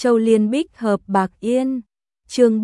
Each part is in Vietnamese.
Châu Liên Bích hợp Bạc Yên. Chương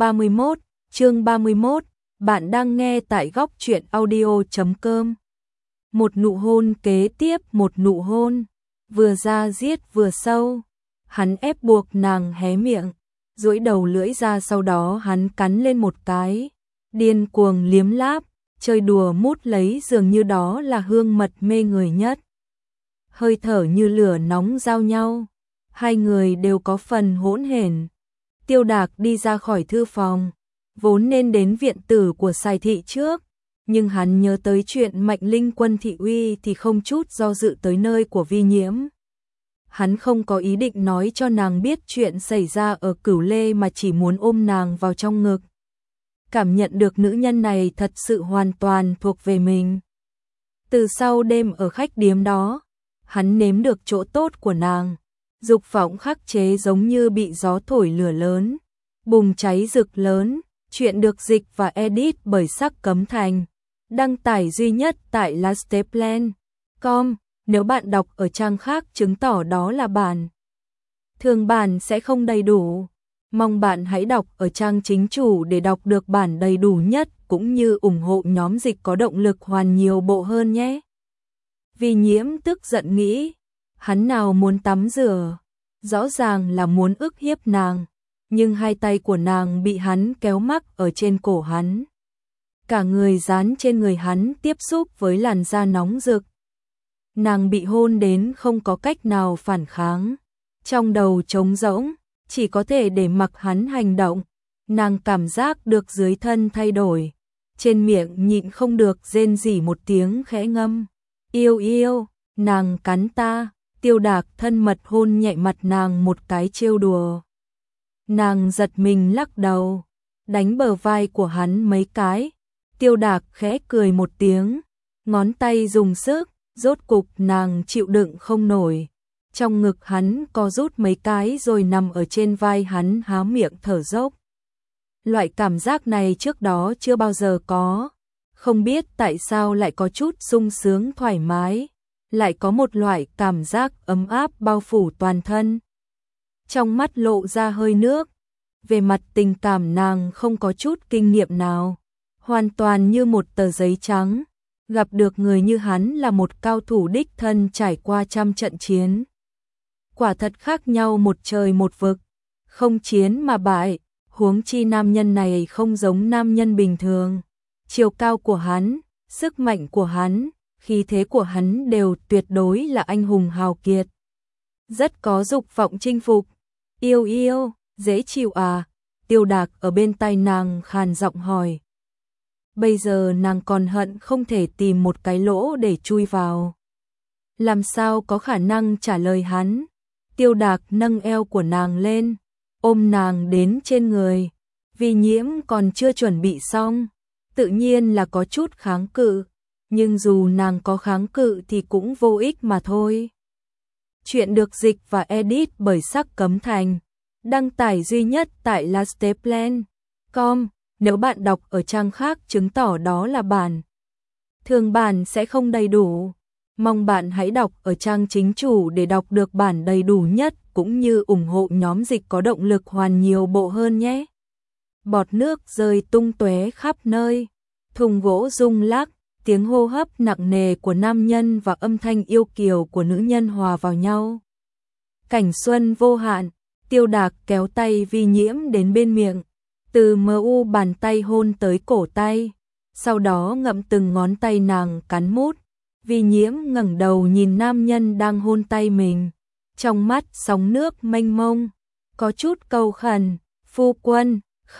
31, bạn đang nghe tại góc truyện audio.com. Một nụ hôn kế tiếp một nụ hôn, vừa ra diết vừa sâu. Hắn ép buộc nàng hé miệng, duỗi đầu lưỡi ra, sau đó hắn cắn lên một cái, điên cuồng liếm láp, chơi đùa mút lấy, dường như đó là hương mật mê người nhất. Hơi thở như lửa nóng giao nhau, hai người đều có phần hỗn hển. Tiêu Đạc đi ra khỏi thư phòng, vốn nên đến viện tử của Sài thị trước, nhưng hắn nhớ tới chuyện Mạnh Linh Quân thị uy thì không chút do dự tới nơi của Vi Nhiễm. Hắn không có ý định nói cho nàng biết chuyện xảy ra ở Cửu Lê, mà chỉ muốn ôm nàng vào trong ngực. Cảm nhận được nữ nhân này thật sự hoàn toàn thuộc về mình. Từ sau đêm ở khách điếm đó, hắn nếm được chỗ tốt của nàng. Dục vọng khắc chế giống như bị gió thổi lửa lớn, bùng cháy rực lớn. Chuyện được dịch và edit bởi Sắc Cấm Thành. Đăng tải duy nhất tại lasteplan.com. Nếu bạn đọc ở trang khác chứng tỏ đó là bản thường bản sẽ không đầy đủ. Mong bạn hãy đọc ở trang chính chủ để đọc được bản đầy đủ nhất, cũng như ủng hộ nhóm dịch có động lực hoàn nhiều bộ hơn nhé. Vi Nhiễm tức giận nghĩ, hắn nào muốn tắm rửa, rõ ràng là muốn ức hiếp nàng, nhưng hai tay của nàng bị hắn kéo mắc ở trên cổ hắn. Cả người dán trên người hắn, tiếp xúc với làn da nóng rực. Nàng bị hôn đến không có cách nào phản kháng, trong đầu trống rỗng, chỉ có thể để mặc hắn hành động. Nàng cảm giác được dưới thân thay đổi, trên miệng nhịn không được rên rỉ một tiếng khẽ ngâm. Yêu yêu, nàng cắn ta. Tiêu Đạc thân mật hôn nhẹ mặt nàng một cái trêu đùa. Nàng giật mình lắc đầu, đánh bờ vai của hắn mấy cái. Tiêu Đạc khẽ cười một tiếng, ngón tay dùng sức, rốt cục nàng chịu đựng không nổi. Trong ngực hắn co rút mấy cái rồi nằm ở trên vai hắn há miệng thở dốc. Loại cảm giác này trước đó chưa bao giờ có, không biết tại sao lại có chút sung sướng thoải mái, lại có một loại cảm giác ấm áp bao phủ toàn thân. Trong mắt lộ ra hơi nước, về mặt tình cảm nàng không có chút kinh nghiệm nào, hoàn toàn như một tờ giấy trắng. Gặp được người như hắn là một cao thủ đích thân trải qua trăm trận chiến. Quả thật khác nhau một trời một vực, không chiến mà bại, huống chi nam nhân này không giống nam nhân bình thường. Chiều cao của hắn, sức mạnh của hắn, khí thế của hắn đều tuyệt đối là anh hùng hào kiệt. Rất có dục vọng chinh phục. Yêu yêu, dễ chịu à? Tiêu Đạc ở bên tai nàng khàn giọng hỏi. Bây giờ nàng còn hận không thể tìm một cái lỗ để chui vào. Làm sao có khả năng trả lời hắn? Tiêu Đạc nâng eo của nàng lên, ôm nàng đến trên người. Vi Nhiễm còn chưa chuẩn bị xong, tự nhiên là có chút kháng cự, nhưng dù nàng có kháng cự thì cũng vô ích mà thôi. Chuyện được dịch và edit bởi Sắc Cấm Thành. Đăng tải duy nhất tại lasteplan.com. Nếu bạn đọc ở trang khác chứng tỏ đó là bản thường bản sẽ không đầy đủ. Mong bạn hãy đọc ở trang chính chủ để đọc được bản đầy đủ nhất, cũng như ủng hộ nhóm dịch có động lực hoàn nhiều bộ hơn nhé. Bọt nước rơi tung tóe khắp nơi, thùng gỗ rung lắc, tiếng hô hấp nặng nề của nam nhân và âm thanh yêu kiều của nữ nhân hòa vào nhau. Cảnh xuân vô hạn. Tiêu Đạc kéo tay Vi Nhiễm đến bên miệng, từ mu bàn tay hôn tới cổ tay, sau đó ngậm từng ngón tay nàng cắn mút. Vi Nhiễm ngẩng đầu nhìn nam nhân đang hôn tay mình, trong mắt sóng nước mênh mông, có chút cầu khẩn. Phu quân,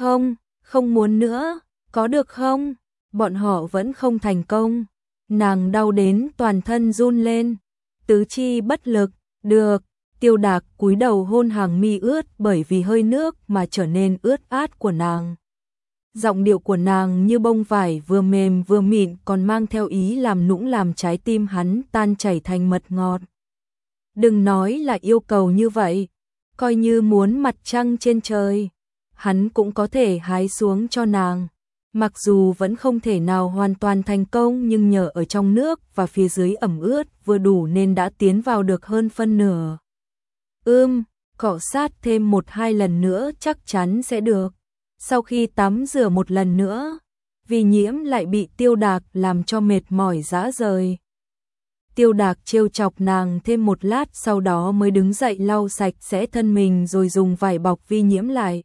không muốn nữa, có được không? Bọn họ vẫn không thành công. Nàng đau đến toàn thân run lên, tứ chi bất lực. Được. Tiêu Đạc cúi đầu hôn hàng mi ướt bởi vì hơi nước mà trở nên ướt át của nàng. Giọng điệu của nàng như bông vải vừa mềm vừa mịn, còn mang theo ý làm nũng làm trái tim hắn tan chảy thành mật ngọt. Đừng nói là yêu cầu như vậy, coi như muốn mặt trăng trên trời, hắn cũng có thể hái xuống cho nàng. Mặc dù vẫn không thể nào hoàn toàn thành công, nhưng nhờ ở trong nước và phía dưới ẩm ướt vừa đủ nên đã tiến vào được hơn phân nửa. cọ sát thêm 1-2 lần nữa chắc chắn sẽ được. Sau khi tắm rửa một lần nữa, Vi Nhiễm lại bị Tiêu Đạc làm cho mệt mỏi rã rời. Tiêu Đạc trêu chọc nàng thêm một lát sau đó mới đứng dậy lau sạch sẽ thân mình rồi dùng vải bọc Vi Nhiễm lại.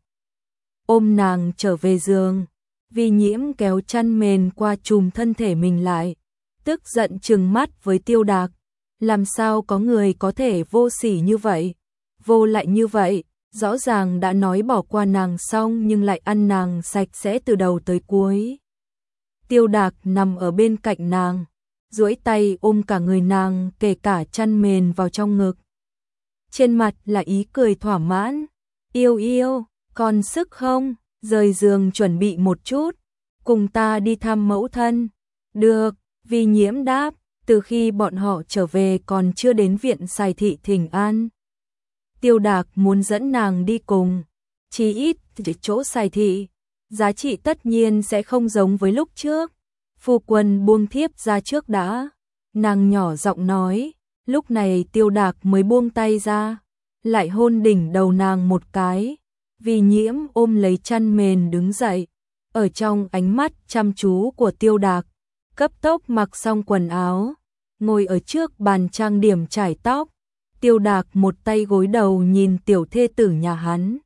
Ôm nàng trở về giường, Vi Nhiễm kéo chăn mền qua trùm thân thể mình lại, tức giận trừng mắt với Tiêu Đạc. Làm sao có người có thể vô sỉ như vậy, vô lại như vậy, rõ ràng đã nói bỏ qua nàng xong nhưng lại ăn nàng sạch sẽ từ đầu tới cuối. Tiêu Đạc nằm ở bên cạnh nàng, duỗi tay ôm cả người nàng kể cả chăn mền vào trong ngực. Trên mặt là ý cười thỏa mãn. Yêu yêu, còn sức không? Rời giường chuẩn bị một chút, cùng ta đi thăm mẫu thân. Được, Vi Nhiễm đáp, từ khi bọn họ trở về còn chưa đến viện Sài Thị thỉnh an. Tiêu Đạc muốn dẫn nàng đi cùng, chí ít chỗ Sài Thị, giá trị tất nhiên sẽ không giống với lúc trước. Phu quân buông thiếp ra trước đã, nàng nhỏ giọng nói. Lúc này Tiêu Đạc mới buông tay ra, lại hôn đỉnh đầu nàng một cái. Vi Nhiễm ôm lấy chăn mền đứng dậy, ở trong ánh mắt chăm chú của Tiêu Đạc, cấp tốc mặc xong quần áo, ngồi ở trước bàn trang điểm chải tóc. Tiêu Đạc một tay gối đầu nhìn tiểu thê tử nhà hắn.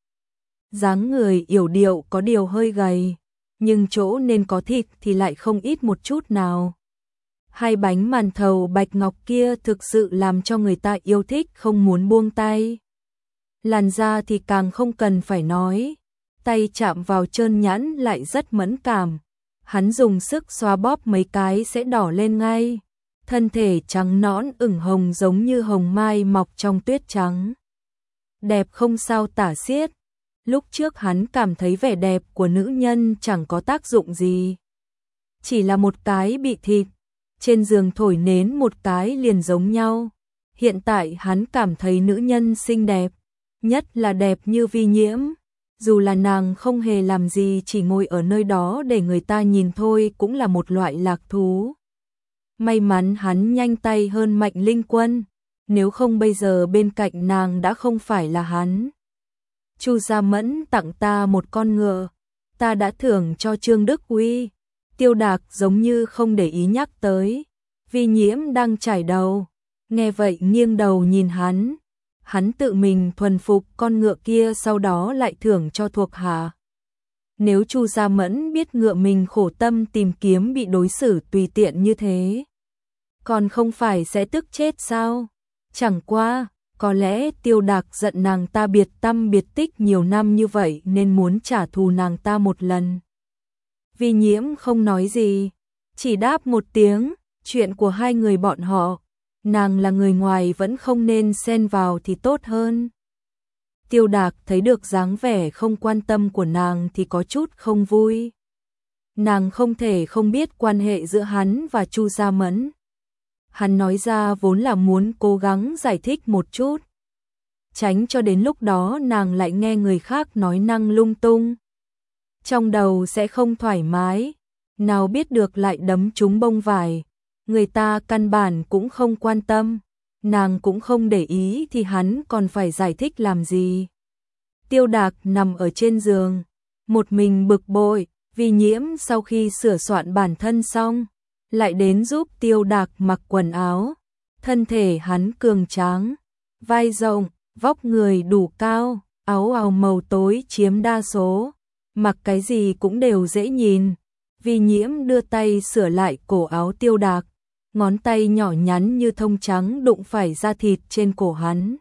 Dáng người yểu điệu có điều hơi gầy, nhưng chỗ nên có thịt thì lại không ít một chút nào. Hai bánh màn thầu bạch ngọc kia thực sự làm cho người ta yêu thích không muốn buông tay. Làn da thì càng không cần phải nói, tay chạm vào trơn nhẵn lại rất mẫn cảm. Hắn dùng sức xoa bóp mấy cái sẽ đỏ lên ngay. Thân thể trắng nõn ửng hồng giống như hồng mai mọc trong tuyết trắng. Đẹp không sao tả xiết. Lúc trước hắn cảm thấy vẻ đẹp của nữ nhân chẳng có tác dụng gì. Chỉ là một cái bị thịt, trên giường thổi nến một cái liền giống nhau. Hiện tại hắn cảm thấy nữ nhân xinh đẹp, nhất là đẹp như Vi Nhiễm. Dù là nàng không hề làm gì chỉ ngồi ở nơi đó để người ta nhìn thôi cũng là một loại lạc thú. May mắn hắn nhanh tay hơn Mạnh Linh Quân, nếu không bây giờ bên cạnh nàng đã không phải là hắn. Chu Gia Mẫn tặng ta một con ngựa, ta đã thưởng cho Trương Đức Uy. Tiêu Đạc giống như không để ý nhắc tới. Vi Nhiễm đang chải đầu, nghe vậy nghiêng đầu nhìn hắn. Hắn tự mình thuần phục con ngựa kia sau đó lại thưởng cho thuộc hạ. Nếu Chu Gia Mẫn biết ngựa mình khổ tâm tìm kiếm bị đối xử tùy tiện như thế, còn không phải sẽ tức chết sao? Chẳng qua, có lẽ Tiêu Đạc giận nàng ta biệt tâm biệt tích nhiều năm như vậy nên muốn trả thù nàng ta một lần. Vi Nhiễm không nói gì, chỉ đáp một tiếng, chuyện của hai người bọn họ, nàng là người ngoài vẫn không nên xen vào thì tốt hơn. Tiêu Đạc thấy được dáng vẻ không quan tâm của nàng thì có chút không vui. Nàng không thể không biết quan hệ giữa hắn và Chu Gia Mẫn. Hắn nói ra vốn là muốn cố gắng giải thích một chút, tránh cho đến lúc đó nàng lại nghe người khác nói năng lung tung. Trong đầu sẽ không thoải mái, nào biết được lại đấm trúng bông vải. Người ta căn bản cũng không quan tâm, nàng cũng không để ý thì hắn còn phải giải thích làm gì. Tiêu Đạc nằm ở trên giường, một mình bực bội. Vi Nhiễm sau khi sửa soạn bản thân xong, lại đến giúp Tiêu Đạc mặc quần áo. Thân thể hắn cường tráng, vai rộng, vóc người đủ cao, áo áo màu tối chiếm đa số, mặc cái gì cũng đều dễ nhìn. Vi Nhiễm đưa tay sửa lại cổ áo Tiêu Đạc, ngón tay nhỏ nhắn như thông trắng đụng phải da thịt trên cổ hắn.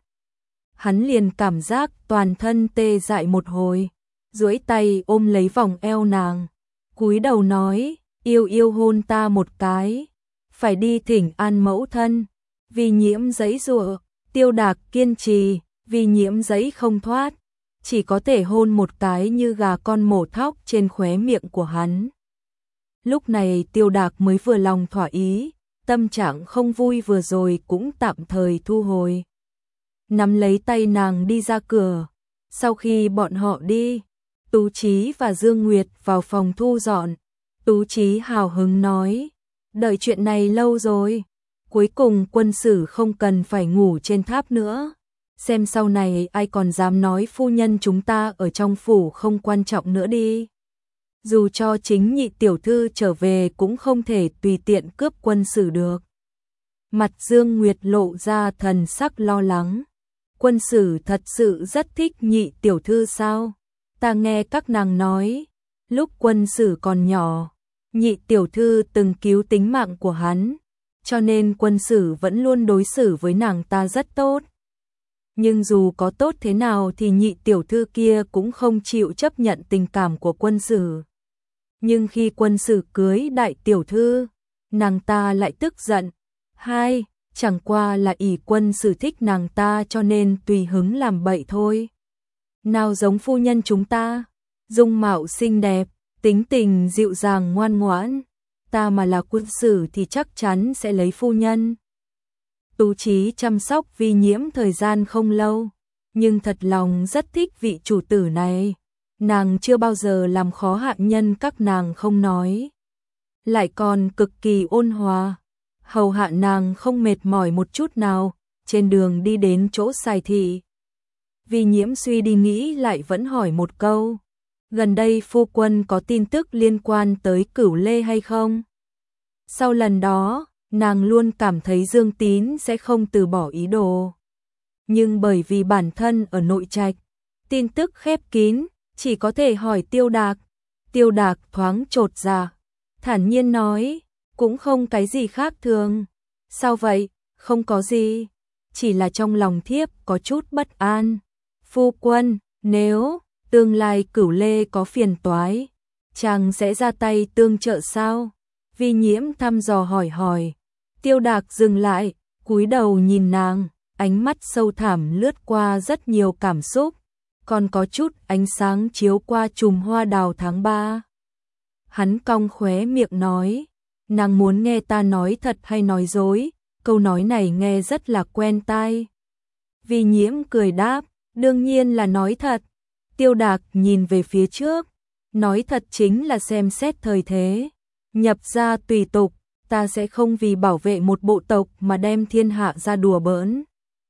Hắn liền cảm giác toàn thân tê dại một hồi, duỗi tay ôm lấy vòng eo nàng, cúi đầu nói, yêu yêu hôn ta một cái, phải đi thỉnh an mẫu thân. Vi Nhiễm giãy giụa, Tiêu Đạc kiên trì, Vi Nhiễm giãy không thoát, chỉ có thể hôn một cái như gà con mổ thóc trên khóe miệng của hắn. Lúc này Tiêu Đạc mới vừa lòng thỏa ý, tâm trạng không vui vừa rồi cũng tạm thời thu hồi. Nắm lấy tay nàng đi ra cửa. Sau khi bọn họ đi, Tú Chí và Dương Nguyệt vào phòng thu dọn. Tú Chí hào hứng nói, đợi chuyện này lâu rồi, cuối cùng quân sử không cần phải ngủ trên tháp nữa. xem sau này ai còn dám nói phu nhân chúng ta ở trong phủ không quan trọng nữa đi. Dù cho chính nhị tiểu thư trở về cũng không thể tùy tiện cướp Quân Sử được. Mặt Dương Nguyệt lộ ra thần sắc lo lắng. Quân Sử thật sự rất thích nhị tiểu thư sao? Ta nghe các nàng nói, lúc Quân Sử còn nhỏ, nhị tiểu thư từng cứu tính mạng của hắn, cho nên Quân Sử vẫn luôn đối xử với nàng ta rất tốt. Nhưng dù có tốt thế nào thì nhị tiểu thư kia cũng không chịu chấp nhận tình cảm của Quân Sử. Nhưng khi Quân Sử cưới đại tiểu thư, nàng ta lại tức giận. Chẳng qua là ỷ Quân Sử thích nàng ta cho nên tùy hứng làm bậy thôi. Nào giống phu nhân chúng ta, dung mạo xinh đẹp, tính tình dịu dàng ngoan ngoãn, ta mà là Quân Sử thì chắc chắn sẽ lấy phu nhân. Tú Chí chăm sóc Vi Nhiễm thời gian không lâu, nhưng thật lòng rất thích vị chủ tử này. Nàng chưa bao giờ làm khó hạ nhân các nàng không nói, lại còn cực kỳ ôn hòa, hầu hạ nàng không mệt mỏi một chút nào. Trên đường đi đến chỗ Sài Thị, Vi Nhiễm suy đi nghĩ lại vẫn hỏi một câu, gần đây phu quân có tin tức liên quan tới Cửu Lê hay không? Sau lần đó, nàng luôn cảm thấy Dương Tín sẽ không từ bỏ ý đồ. Nhưng bởi vì bản thân ở nội trạch, tin tức khép kín, chỉ có thể hỏi Tiêu Đạc. Tiêu Đạc thoáng chột dạ, thản nhiên nói, cũng không cái gì khác thường. Sao vậy? Không có gì, chỉ là trong lòng thiếp có chút bất an. Phu quân, nếu tương lai Cửu Lê có phiền toái, chàng sẽ ra tay tương trợ sao? Vi Nhiễm thăm dò hỏi. Tiêu Đạc dừng lại, cúi đầu nhìn nàng, ánh mắt sâu thẳm lướt qua rất nhiều cảm xúc, còn có chút ánh sáng chiếu qua chùm hoa đào tháng 3. Hắn cong khóe miệng nói, nàng muốn nghe ta nói thật hay nói dối? Câu nói này nghe rất là quen tai. Vi Nhiễm cười đáp, đương nhiên là nói thật. Tiêu Đạc nhìn về phía trước, nói thật chính là xem xét thời thế, nhập gia tùy tục, ta sẽ không vì bảo vệ một bộ tộc mà đem thiên hạ ra đùa bỡn.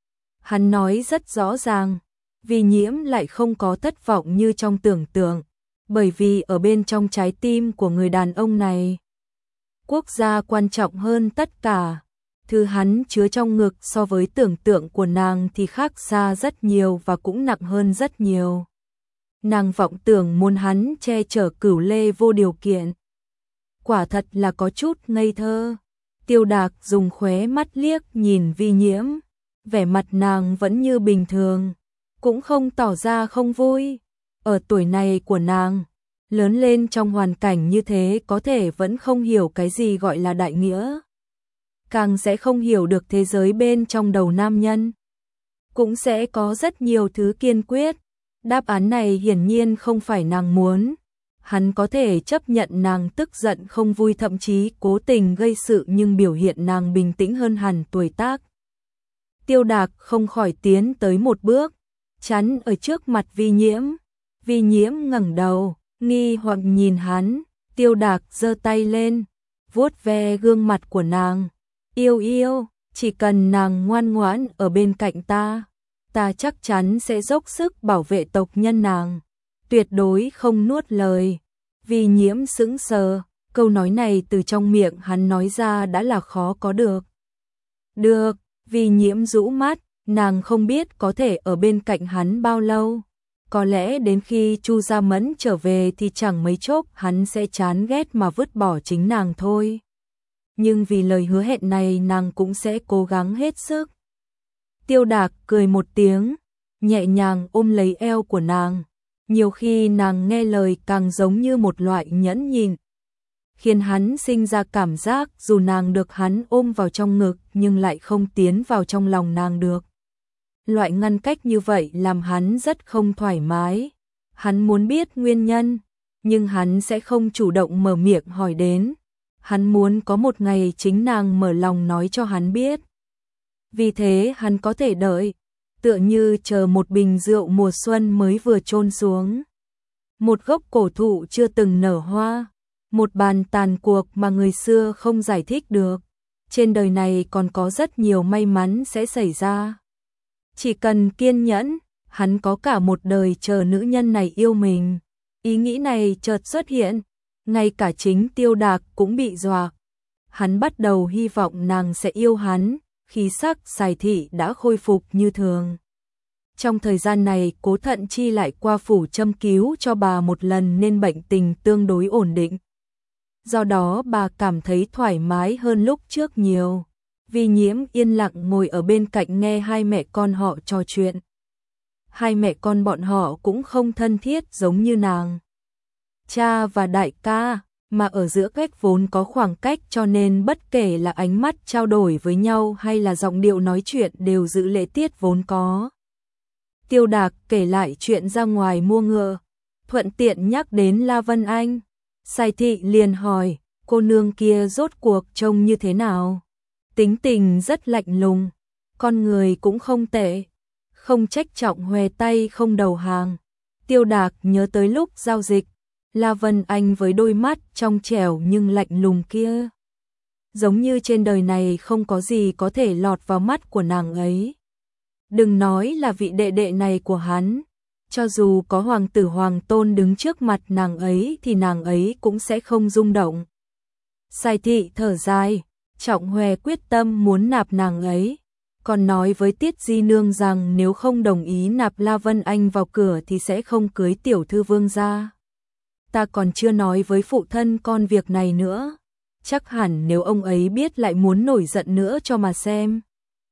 Hắn nói rất rõ ràng, Vi Nhiễm lại không có thất vọng như trong tưởng tượng, bởi vì ở bên trong trái tim của người đàn ông này, quốc gia quan trọng hơn tất cả. Thứ hắn chứa trong ngực so với tưởng tượng của nàng thì khác xa rất nhiều và cũng nặng hơn rất nhiều. Nàng vọng tưởng muốn hắn che chở Cửu Lê vô điều kiện, quả thật là có chút ngây thơ. Tiêu Đạc dùng khóe mắt liếc nhìn Vi Nhiễm, vẻ mặt nàng vẫn như bình thường, cũng không tỏ ra không vui. Ở tuổi này của nàng, lớn lên trong hoàn cảnh như thế có thể vẫn không hiểu cái gì gọi là đại nghĩa, càng sẽ không hiểu được thế giới bên trong đầu nam nhân. Cũng sẽ có rất nhiều thứ kiên quyết. Đáp án này hiển nhiên không phải nàng muốn. Hắn có thể chấp nhận nàng tức giận không vui, thậm chí cố tình gây sự, nhưng biểu hiện nàng bình tĩnh hơn hẳn tuổi tác. Tiêu Đạc không khỏi tiến tới một bước, chắn ở trước mặt Vi Nhiễm. Vi Nhiễm ngẩng đầu, nghi hoặc nhìn hắn. Tiêu Đạc giơ tay lên, vuốt ve gương mặt của nàng. Yêu, chỉ cần nàng ngoan ngoãn ở bên cạnh ta, ta chắc chắn sẽ dốc sức bảo vệ tộc nhân nàng, tuyệt đối không nuốt lời. Vi Nhiễm sững sờ, câu nói này từ trong miệng hắn nói ra đã là khó có được. Được, Vi Nhiễm rũ mắt, nàng không biết có thể ở bên cạnh hắn bao lâu. Có lẽ đến khi Chu Gia Mẫn trở về thì chẳng mấy chốc hắn sẽ chán ghét mà vứt bỏ chính nàng thôi. Nhưng vì lời hứa hẹn này nàng cũng sẽ cố gắng hết sức. Tiêu Đạc cười một tiếng, nhẹ nhàng ôm lấy eo của nàng. Nhiều khi nàng nghe lời càng giống như một loại nhẫn nhịn, khiến hắn sinh ra cảm giác dù nàng được hắn ôm vào trong ngực nhưng lại không tiến vào trong lòng nàng được. Loại ngăn cách như vậy làm hắn rất không thoải mái. Hắn muốn biết nguyên nhân, nhưng hắn sẽ không chủ động mở miệng hỏi đến. Hắn muốn có một ngày chính nàng mở lòng nói cho hắn biết. Vì thế hắn có thể đợi, tựa như chờ một bình rượu mùa xuân mới vừa chôn xuống. Một gốc cổ thụ chưa từng nở hoa, một bàn tàn cuộc mà người xưa không giải thích được. Trên đời này còn có rất nhiều may mắn sẽ xảy ra. Chỉ cần kiên nhẫn, hắn có cả một đời chờ nữ nhân này yêu mình. Ý nghĩ này chợt xuất hiện, ngay cả chính Tiêu Đạc cũng bị dọa. Hắn bắt đầu hy vọng nàng sẽ yêu hắn, khí sắc Sài Thị đã khôi phục như thường. Trong thời gian này Cố Thận Chi lại qua phủ châm cứu cho bà một lần nên bệnh tình tương đối ổn định. Do đó bà cảm thấy thoải mái hơn lúc trước nhiều. Vi Nhiễm yên lặng ngồi ở bên cạnh nghe hai mẹ con họ trò chuyện. Hai mẹ con bọn họ cũng không thân thiết giống như nàng cha và đại ca, mà ở giữa cách vốn có khoảng cách, cho nên bất kể là ánh mắt trao đổi với nhau hay là giọng điệu nói chuyện đều giữ lễ tiết vốn có. Tiêu Đạc kể lại chuyện ra ngoài mua ngựa, thuận tiện nhắc đến La Vân Anh. Sài Thị liền hỏi, cô nương kia rốt cuộc trông như thế nào? Tính tình rất lạnh lùng, con người cũng không tệ, không trách Trọng Hòe tay không đầu hàng. Tiêu Đạc nhớ tới lúc giao dịch, La Vân Anh với đôi mắt trong trẻo nhưng lạnh lùng kia. Giống như trên đời này không có gì có thể lọt vào mắt của nàng ấy. Đừng nói là vị đệ đệ này của hắn, cho dù có hoàng tử hoàng tôn đứng trước mặt nàng ấy thì nàng ấy cũng sẽ không rung động. Sài Thị thở dài, Trọng Hòe quyết tâm muốn nạp nàng ấy, còn nói với Tiết Di Nương rằng nếu không đồng ý nạp La Vân Anh vào cửa thì sẽ không cưới tiểu thư vương gia. Ta còn chưa nói với phụ thân con việc này nữa, chắc hẳn nếu ông ấy biết lại muốn nổi giận nữa cho mà xem.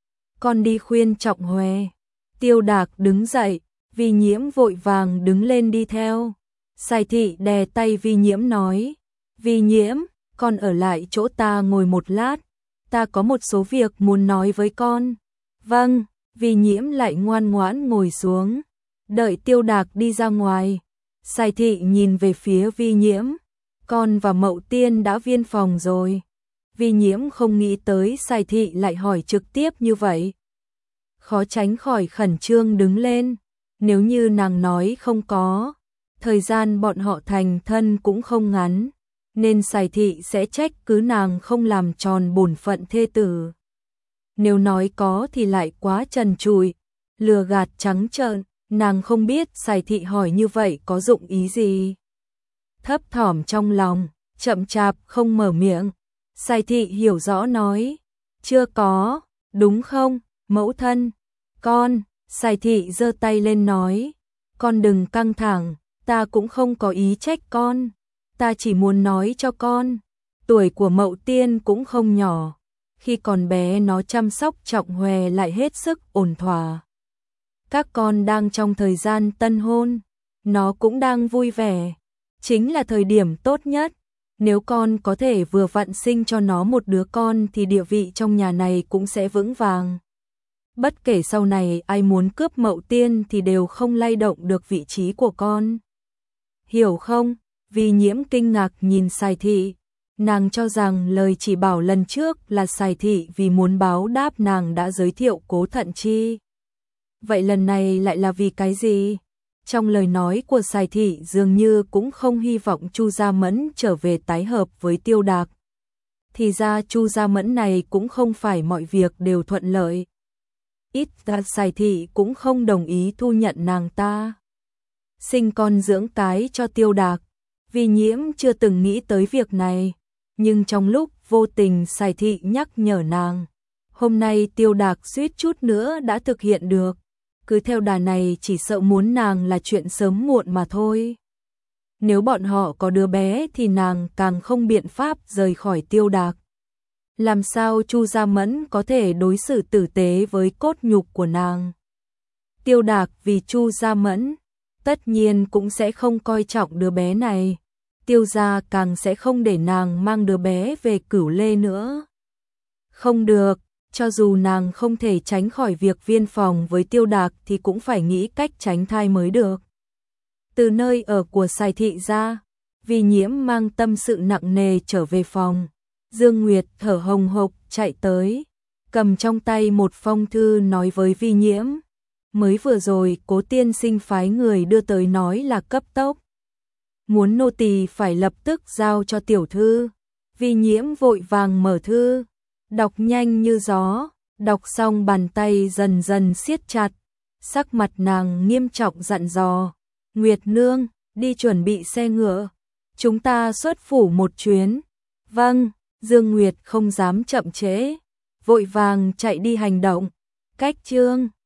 Con đi khuyên Trọng Hòe. Tiêu Đạc đứng dậy, Vi Nhiễm vội vàng đứng lên đi theo. Sài Thị đè tay Vi Nhiễm nói, Vi Nhiễm, con ở lại chỗ ta ngồi một lát, ta có một số việc muốn nói với con. Vâng, Vi Nhiễm lại ngoan ngoãn ngồi xuống. Đợi Tiêu Đạc đi ra ngoài, Sài Thị nhìn về phía Vi Nhiễm, con và Mậu Tiên đã viên phòng rồi. Vi Nhiễm không nghĩ tới Sài Thị lại hỏi trực tiếp như vậy. Khó tránh khỏi khẩn trương đứng lên, nếu như nàng nói không có, thời gian bọn họ thành thân cũng không ngắn, nên Sài Thị sẽ trách cứ nàng không làm tròn bổn phận thê tử. Nếu nói có thì lại quá trần trụi, lừa gạt trắng trợn, nàng không biết Sài Thị hỏi như vậy có dụng ý gì. Thấp thỏm trong lòng, chậm chạp không mở miệng. Sài Thị hiểu rõ nói, chưa có, đúng không, mẫu thân? Con, Sài Thị giơ tay lên nói, con đừng căng thẳng, ta cũng không có ý trách con, ta chỉ muốn nói cho con, tuổi của Mậu Tiên cũng không nhỏ, khi còn bé nó chăm sóc Trọng Hòe lại hết sức ổn thỏa. Các con đang trong thời gian tân hôn, nó cũng đang vui vẻ, chính là thời điểm tốt nhất. Nếu con có thể vừa vặn sinh cho nó một đứa con thì địa vị trong nhà này cũng sẽ vững vàng. Bất kể sau này ai muốn cướp Mậu Tiên thì đều không lay động được vị trí của con. Hiểu không? Vi Nhiễm kinh ngạc nhìn Sài Thị. Nàng cho rằng lời chỉ bảo lần trước là Sài Thị vì muốn báo đáp nàng đã giới thiệu Cố Thận Chi. Vậy lần này lại là vì cái gì? Trong lời nói của Sài Thị dường như cũng không hy vọng Chu Gia Mẫn trở về tái hợp với Tiêu Đạc. Thì ra Chu Gia Mẫn này cũng không phải mọi việc đều thuận lợi. Ít ra Sài Thị cũng không đồng ý thu nhận nàng ta. Sinh con dưỡng cái cho Tiêu Đạc. Vi Nhiễm chưa từng nghĩ tới việc này, nhưng trong lúc vô tình Sài Thị nhắc nhở nàng. Hôm nay Tiêu Đạc suýt chút nữa đã thực hiện được. Cứ theo đà này chỉ sợ muốn nàng là chuyện sớm muộn mà thôi. Nếu bọn họ có đứa bé thì nàng càng không biện pháp rời khỏi Tiêu Đạc. Làm sao Chu Gia Mẫn có thể đối xử tử tế với cốt nhục của nàng? Tiêu Đạc vì Chu Gia Mẫn, tất nhiên cũng sẽ không coi trọng đứa bé này. Tiêu gia càng sẽ không để nàng mang đứa bé về Cửu Lê nữa. Không được, cho dù nàng không thể tránh khỏi việc viên phòng với Tiêu Đạc thì cũng phải nghĩ cách tránh thai mới được. Từ nơi ở của Sài Thị ra, Vi Nhiễm mang tâm sự nặng nề trở về phòng. Dương Nguyệt thở hồng hộc chạy tới, cầm trong tay một phong thư nói với Vi Nhiễm. Mới vừa rồi Cố tiên sinh phái người đưa tới nói là cấp tốc. Muốn nô tỳ phải lập tức giao cho tiểu thư. Vi Nhiễm vội vàng mở thư, đọc nhanh như gió, đọc xong bàn tay dần dần siết chặt. sắc mặt nàng nghiêm trọng dặn dò, Nguyệt Nương, đi chuẩn bị xe ngựa, chúng ta xuất phủ một chuyến. Vâng, Dương Nguyệt không dám chậm trễ, vội vàng chạy đi hành động. Cách Chương